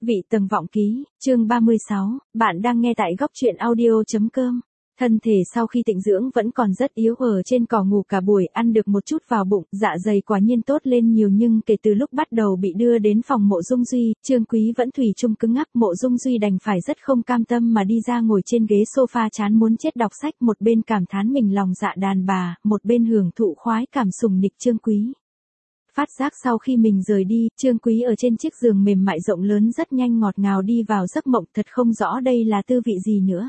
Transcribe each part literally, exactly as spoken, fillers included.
Vị tầng vọng ký, chương ba mươi sáu, bạn đang nghe tại góc truyện audio.com. Thân thể sau khi tịnh dưỡng vẫn còn rất yếu, ở trên cỏ ngủ cả buổi, ăn được một chút vào bụng, dạ dày quả nhiên tốt lên nhiều, nhưng kể từ lúc bắt đầu bị đưa đến phòng Mộ Dung Duy, Trương Quý vẫn thủy chung cứng ngắc. Mộ Dung Duy đành phải rất không cam tâm mà đi ra ngồi trên ghế sofa chán muốn chết đọc sách, một bên cảm thán mình lòng dạ đàn bà, một bên hưởng thụ khoái cảm sùng nịch Trương Quý. Phát giác sau khi mình rời đi, Trương Quý ở trên chiếc giường mềm mại rộng lớn rất nhanh ngọt ngào đi vào giấc mộng, thật không rõ đây là tư vị gì nữa.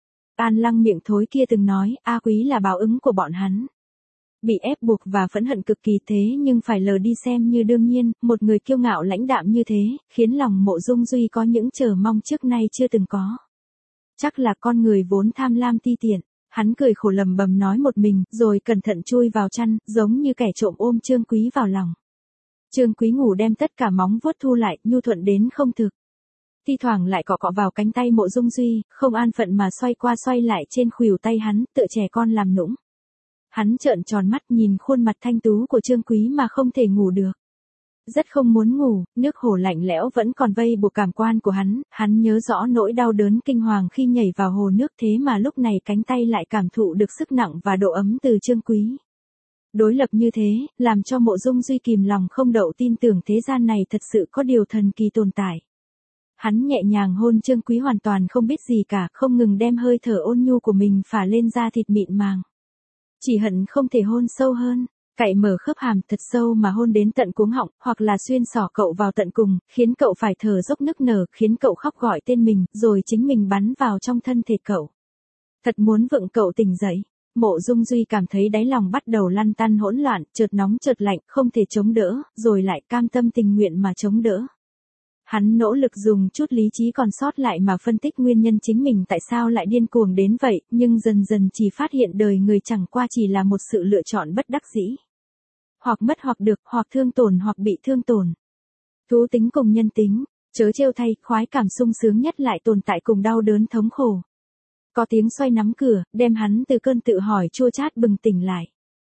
An Lăng miệng thối kia từng nói, A Quý là báo ứng của bọn hắn. Bị ép buộc và phẫn hận cực kỳ, thế nhưng phải lờ đi xem như đương nhiên, một người kiêu ngạo lãnh đạm như thế, khiến lòng Mộ Dung Duy có những chờ mong trước nay chưa từng có. Chắc là con người vốn tham lam ti tiện. Hắn cười khổ lầm bầm nói một mình, rồi cẩn thận chui vào chăn, giống như kẻ trộm ôm Trương Quý vào lòng. Trương Quý ngủ đem tất cả móng vuốt thu lại, nhu thuận đến không thực. Thi thoảng lại cọ cọ vào cánh tay Mộ Dung Duy, không an phận mà xoay qua xoay lại trên khuỷu tay hắn, tựa trẻ con làm nũng. Hắn trợn tròn mắt nhìn khuôn mặt thanh tú của Trương Quý mà không thể ngủ được. Rất không muốn ngủ, nước hồ lạnh lẽo vẫn còn vây buộc cảm quan của hắn, hắn nhớ rõ nỗi đau đớn kinh hoàng khi nhảy vào hồ nước, thế mà lúc này cánh tay lại cảm thụ được sức nặng và độ ấm từ Trương Quý. Đối lập như thế, làm cho Mộ Dung Duy kìm lòng không đậu tin tưởng thế gian này thật sự có điều thần kỳ tồn tại. Hắn nhẹ nhàng hôn Trương Quý hoàn toàn không biết gì cả, không ngừng đem hơi thở ôn nhu của mình phả lên da thịt mịn màng. Chỉ hận không thể hôn sâu hơn. Cạy mở khớp hàm thật sâu mà hôn đến tận cuống họng, hoặc là xuyên xỏ cậu vào tận cùng, khiến cậu phải thở dốc nức nở, khiến cậu khóc gọi tên mình, rồi chính mình bắn vào trong thân thể cậu. Thật muốn vựng cậu tỉnh dậy. Mộ Dung Duy cảm thấy đáy lòng bắt đầu lăn tăn hỗn loạn, chợt nóng chợt lạnh, không thể chống đỡ, rồi lại cam tâm tình nguyện mà chống đỡ. Hắn nỗ lực dùng chút lý trí còn sót lại mà phân tích nguyên nhân chính mình tại sao lại điên cuồng đến vậy, nhưng dần dần chỉ phát hiện đời người chẳng qua chỉ là một sự lựa chọn bất đắc dĩ. Hoặc mất hoặc được, hoặc thương tổn hoặc bị thương tổn. Thú tính cùng nhân tính, chớ trêu thay, khoái cảm sung sướng nhất lại tồn tại cùng đau đớn thống khổ. Có tiếng xoay nắm cửa, đem hắn từ cơn tự hỏi chua chát bừng tỉnh lại.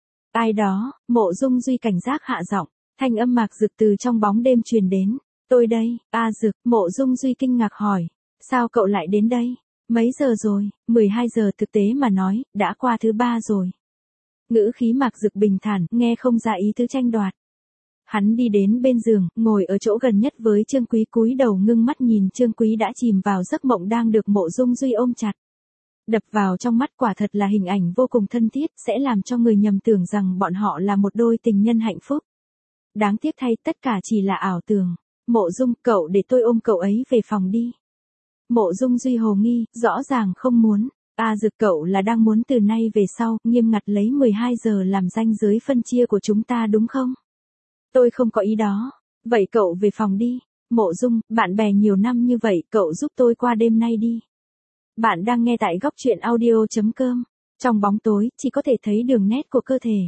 Ai đó, Mộ Dung Duy cảnh giác hạ giọng, thanh âm Mạc Dực từ trong bóng đêm truyền đến. Tôi đây, A Dực, Mộ Dung Duy kinh ngạc hỏi. Sao cậu lại đến đây? Mấy giờ rồi? mười hai giờ thực tế mà nói, đã qua thứ ba rồi. Ngữ khí Mạc Dực bình thản, nghe không ra ý tứ tranh đoạt. Hắn đi đến bên giường, ngồi ở chỗ gần nhất với Trương Quý, cúi đầu ngưng mắt nhìn Trương Quý đã chìm vào giấc mộng đang được Mộ Dung Duy ôm chặt. Đập vào trong mắt quả thật là hình ảnh vô cùng thân thiết, sẽ làm cho người nhầm tưởng rằng bọn họ là một đôi tình nhân hạnh phúc. Đáng tiếc thay, tất cả chỉ là ảo tưởng. Mộ Dung, cậu để tôi ôm cậu ấy về phòng đi. Mộ Dung Duy hồ nghi, rõ ràng không muốn. A Dực, cậu là đang muốn từ nay về sau, nghiêm ngặt lấy mười hai giờ làm ranh giới phân chia của chúng ta đúng không? Tôi không có ý đó. Vậy cậu về phòng đi. Mộ Dung, bạn bè nhiều năm như vậy, cậu giúp tôi qua đêm nay đi. Bạn đang nghe tại góc truyện audio.com. Trong bóng tối, chỉ có thể thấy đường nét của cơ thể.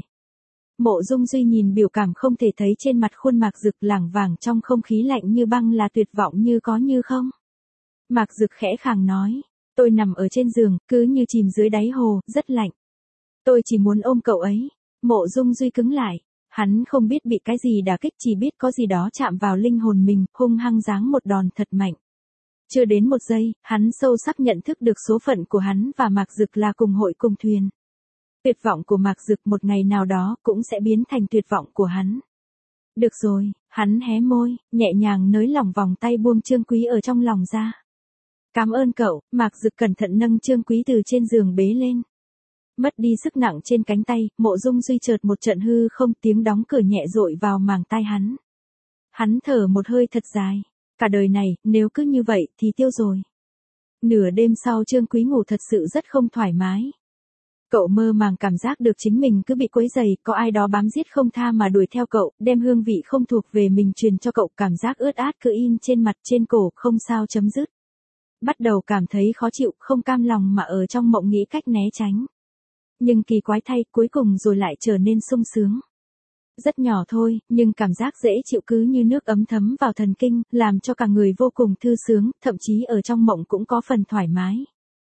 Mộ Dung Duy nhìn biểu cảm không thể thấy trên mặt khuôn Mạc Dực lảng vảng trong không khí lạnh như băng là tuyệt vọng như có như không. Mạc Dực khẽ khàng nói, tôi nằm ở trên giường, cứ như chìm dưới đáy hồ, rất lạnh. Tôi chỉ muốn ôm cậu ấy. Mộ Dung Duy cứng lại, hắn không biết bị cái gì đả kích, chỉ biết có gì đó chạm vào linh hồn mình, hung hăng giáng một đòn thật mạnh. Chưa đến một giây, hắn sâu sắc nhận thức được số phận của hắn và Mạc Dực là cùng hội cùng thuyền. Tuyệt vọng của Mạc Dực một ngày nào đó cũng sẽ biến thành tuyệt vọng của hắn. Được rồi, hắn hé môi, nhẹ nhàng nới lỏng vòng tay buông Trương Quý ở trong lòng ra. Cảm ơn cậu. Mạc Dực cẩn thận nâng Trương Quý từ trên giường bế lên. Mất đi sức nặng trên cánh tay, Mộ Dung Duy chợt một trận hư không, tiếng đóng cửa nhẹ dội vào màng tai hắn. Hắn thở một hơi thật dài. Cả đời này, nếu cứ như vậy thì tiêu rồi. Nửa đêm sau Trương Quý ngủ thật sự rất không thoải mái. Cậu mơ màng cảm giác được chính mình cứ bị quấy rầy, có ai đó bám giết không tha mà đuổi theo cậu, đem hương vị không thuộc về mình truyền cho cậu, cảm giác ướt át cứ in trên mặt trên cổ, không sao chấm dứt. Bắt đầu cảm thấy khó chịu, không cam lòng mà ở trong mộng nghĩ cách né tránh. Nhưng kỳ quái thay, cuối cùng rồi lại trở nên sung sướng. Rất nhỏ thôi, nhưng cảm giác dễ chịu cứ như nước ấm thấm vào thần kinh, làm cho cả người vô cùng thư sướng, thậm chí ở trong mộng cũng có phần thoải mái.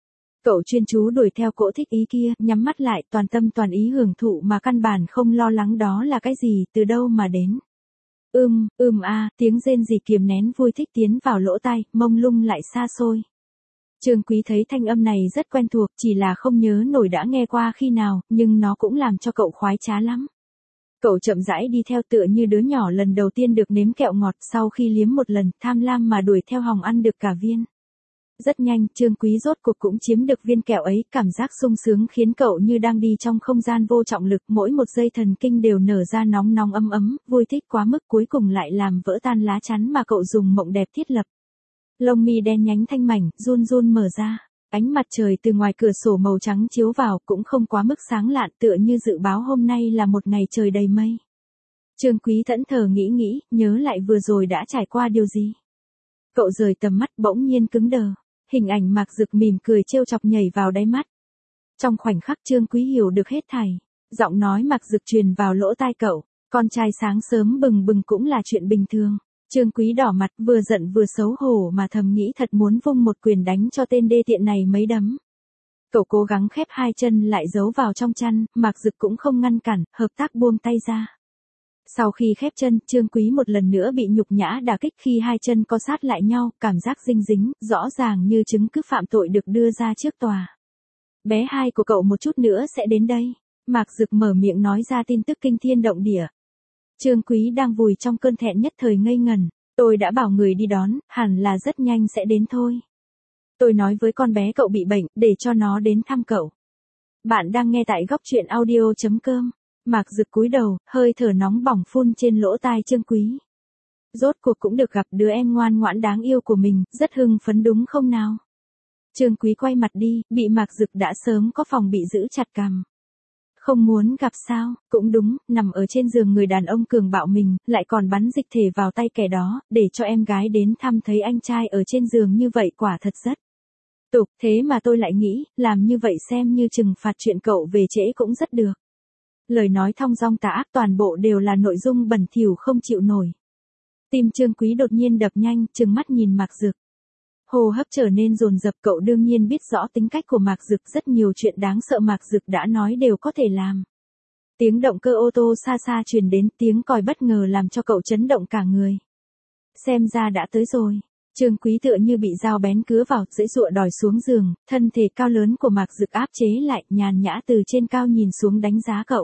Cậu chuyên chú đuổi theo cỗ thích ý kia, nhắm mắt lại, toàn tâm toàn ý hưởng thụ mà căn bản không lo lắng đó là cái gì, từ đâu mà đến. Ưm, ưm a, tiếng rên rỉ kiềm nén vui thích tiến vào lỗ tai, mông lung lại xa xôi. Trương Quý thấy thanh âm này rất quen thuộc, chỉ là không nhớ nổi đã nghe qua khi nào, nhưng nó cũng làm cho cậu khoái trá lắm. Cậu chậm rãi đi theo tựa như đứa nhỏ lần đầu tiên được nếm kẹo ngọt, sau khi liếm một lần, tham lam mà đuổi theo hòng ăn được cả viên. Rất nhanh, Trương Quý rốt cuộc cũng chiếm được viên kẹo ấy, cảm giác sung sướng khiến cậu như đang đi trong không gian vô trọng lực, mỗi một giây thần kinh đều nở ra nóng nóng ấm ấm, vui thích quá mức cuối cùng lại làm vỡ tan lá chắn mà cậu dùng mộng đẹp thiết lập. Lông mi đen nhánh thanh mảnh, run run mở ra. Ánh mặt trời từ ngoài cửa sổ màu trắng chiếu vào, cũng không quá mức sáng lạn, tựa như dự báo hôm nay là một ngày trời đầy mây. Trương Quý thẫn thờ nghĩ nghĩ, nhớ lại vừa rồi đã trải qua điều gì. Cậu rời tầm mắt bỗng nhiên cứng đờ. Hình ảnh Mạc Dực mỉm cười trêu chọc nhảy vào đáy mắt. Trong khoảnh khắc Trương Quý hiểu được hết thảy. Giọng nói Mạc Dực truyền vào lỗ tai cậu. Con trai sáng sớm bừng bừng cũng là chuyện bình thường. Trương Quý đỏ mặt, vừa giận vừa xấu hổ mà thầm nghĩ thật muốn vung một quyền đánh cho tên đê tiện này mấy đấm. Cậu cố gắng khép hai chân lại giấu vào trong chăn, Mạc Dực cũng không ngăn cản, hợp tác buông tay ra. Sau khi khép chân, Trương Quý một lần nữa bị nhục nhã đả kích khi hai chân co sát lại nhau, cảm giác dinh dính, rõ ràng như chứng cứ phạm tội được đưa ra trước tòa. Bé hai của cậu một chút nữa sẽ đến đây. Mạc Dực mở miệng nói ra tin tức kinh thiên động địa. Trương Quý đang vùi trong cơn thẹn nhất thời ngây ngần. Tôi đã bảo người đi đón, hẳn là rất nhanh sẽ đến thôi. Tôi nói với con bé cậu bị bệnh, để cho nó đến thăm cậu. Bạn đang nghe tại góc truyện audio chấm com. Mạc Dực cúi đầu, hơi thở nóng bỏng phun trên lỗ tai Trương Quý. Rốt cuộc cũng được gặp đứa em ngoan ngoãn đáng yêu của mình, rất hưng phấn đúng không nào? Trương Quý quay mặt đi, bị Mạc Dực đã sớm có phòng bị giữ chặt cằm. Không muốn gặp sao, cũng đúng, nằm ở trên giường người đàn ông cường bạo mình, lại còn bắn dịch thể vào tay kẻ đó, để cho em gái đến thăm thấy anh trai ở trên giường như vậy quả thật rất tục, thế mà tôi lại nghĩ, làm như vậy xem như trừng phạt chuyện cậu về trễ cũng rất được. Lời nói thong dong tà ác toàn bộ đều là nội dung bẩn thỉu không chịu nổi. Tim Trương Quý đột nhiên đập nhanh, trừng mắt nhìn Mạc Dực. Hô hấp trở nên dồn dập, cậu đương nhiên biết rõ tính cách của Mạc Dực, rất nhiều chuyện đáng sợ Mạc Dực đã nói đều có thể làm. Tiếng động cơ ô tô xa xa truyền đến, tiếng còi bất ngờ làm cho cậu chấn động cả người. Xem ra đã tới rồi. Trương Quý tựa như bị dao bén cứa vào, giãy giụa đòi xuống giường, thân thể cao lớn của Mạc Dực áp chế lại, nhàn nhã từ trên cao nhìn xuống đánh giá cậu.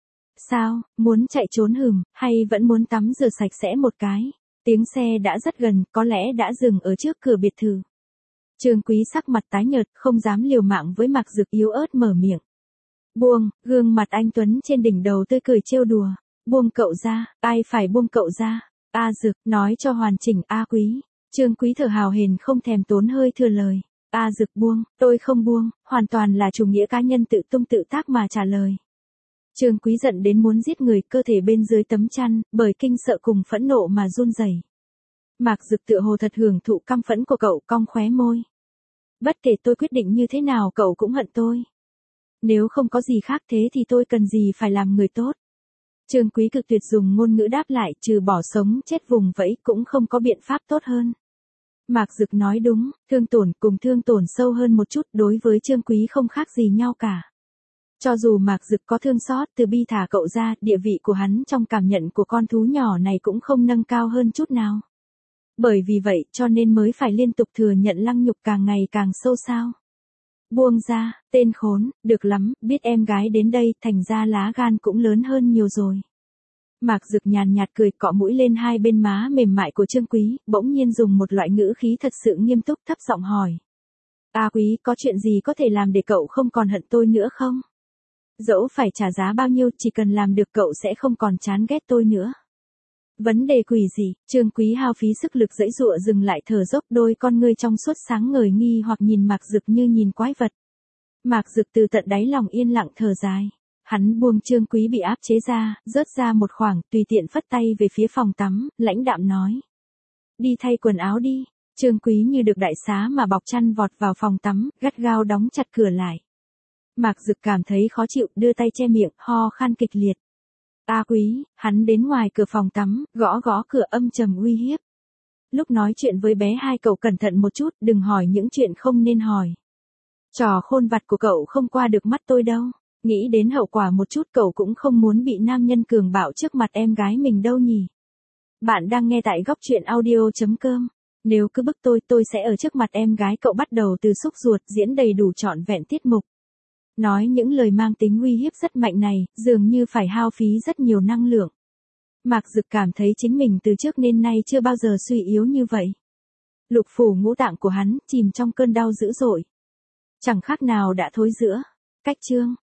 Sao, muốn chạy trốn hừm, hay vẫn muốn tắm rửa sạch sẽ một cái? Tiếng xe đã rất gần, có lẽ đã dừng ở trước cửa biệt thự. Trương Quý sắc mặt tái nhợt, không dám liều mạng với Mạc Dực, yếu ớt mở miệng. Buông, gương mặt anh Tuấn trên đỉnh đầu tươi cười trêu đùa. Buông cậu ra, ai phải buông cậu ra? A Dực, nói cho hoàn chỉnh A Quý. Trương Quý thở hào hển không thèm tốn hơi thừa lời. A Dực buông, tôi không buông, hoàn toàn là chủ nghĩa cá nhân tự tung tự tác mà trả lời. Trương Quý giận đến muốn giết người, cơ thể bên dưới tấm chăn, bởi kinh sợ cùng phẫn nộ mà run rẩy. Mạc Dực tựa hồ thật hưởng thụ căm phẫn của cậu, cong khóe môi. Bất kể tôi quyết định như thế nào cậu cũng hận tôi. Nếu không có gì khác thế thì tôi cần gì phải làm người tốt. Trương Quý cực tuyệt dùng ngôn ngữ đáp lại, trừ bỏ sống chết vùng vẫy cũng không có biện pháp tốt hơn. Mạc Dực nói đúng, thương tổn cùng thương tổn sâu hơn một chút đối với Trương Quý không khác gì nhau cả. Cho dù Mạc Dực có thương xót từ bi thả cậu ra, địa vị của hắn trong cảm nhận của con thú nhỏ này cũng không nâng cao hơn chút nào. Bởi vì vậy cho nên mới phải liên tục thừa nhận lăng nhục càng ngày càng sâu sao. Buông ra, tên khốn, được lắm, biết em gái đến đây, thành ra lá gan cũng lớn hơn nhiều rồi. Mạc Dực nhàn nhạt cười, cọ mũi lên hai bên má mềm mại của Trương Quý, bỗng nhiên dùng một loại ngữ khí thật sự nghiêm túc thấp giọng hỏi. A Quý, có chuyện gì có thể làm để cậu không còn hận tôi nữa không? Dẫu phải trả giá bao nhiêu, chỉ cần làm được cậu sẽ không còn chán ghét tôi nữa. Vấn đề quỷ gì? Trương Quý hao phí sức lực giãy giụa dừng lại thở dốc, đôi con ngươi trong suốt sáng ngời nghi hoặc nhìn Mạc Dực như nhìn quái vật. Mạc Dực từ tận đáy lòng yên lặng thở dài. Hắn buông Trương Quý bị áp chế ra, rớt ra một khoảng, tùy tiện phất tay về phía phòng tắm, lãnh đạm nói. Đi thay quần áo đi. Trương Quý như được đại xá mà bọc chăn vọt vào phòng tắm, gắt gao đóng chặt cửa lại. Mạc Dực cảm thấy khó chịu, đưa tay che miệng, ho khan kịch liệt. A Quý, hắn đến ngoài cửa phòng tắm, gõ gõ cửa âm trầm uy hiếp. Lúc nói chuyện với bé hai cậu cẩn thận một chút, đừng hỏi những chuyện không nên hỏi. Trò khôn vặt của cậu không qua được mắt tôi đâu. Nghĩ đến hậu quả một chút cậu cũng không muốn bị nam nhân cường bạo trước mặt em gái mình đâu nhỉ. Bạn đang nghe tại góc truyện audio.com. Nếu cứ bức tôi, tôi sẽ ở trước mặt em gái cậu bắt đầu từ xúc ruột, diễn đầy đủ trọn vẹn tiết mục. Nói những lời mang tính uy hiếp rất mạnh này, dường như phải hao phí rất nhiều năng lượng. Mạc Dực cảm thấy chính mình từ trước đến nay chưa bao giờ suy yếu như vậy. Lục phủ ngũ tạng của hắn chìm trong cơn đau dữ dội. Chẳng khác nào đã thối rữa. Cách chương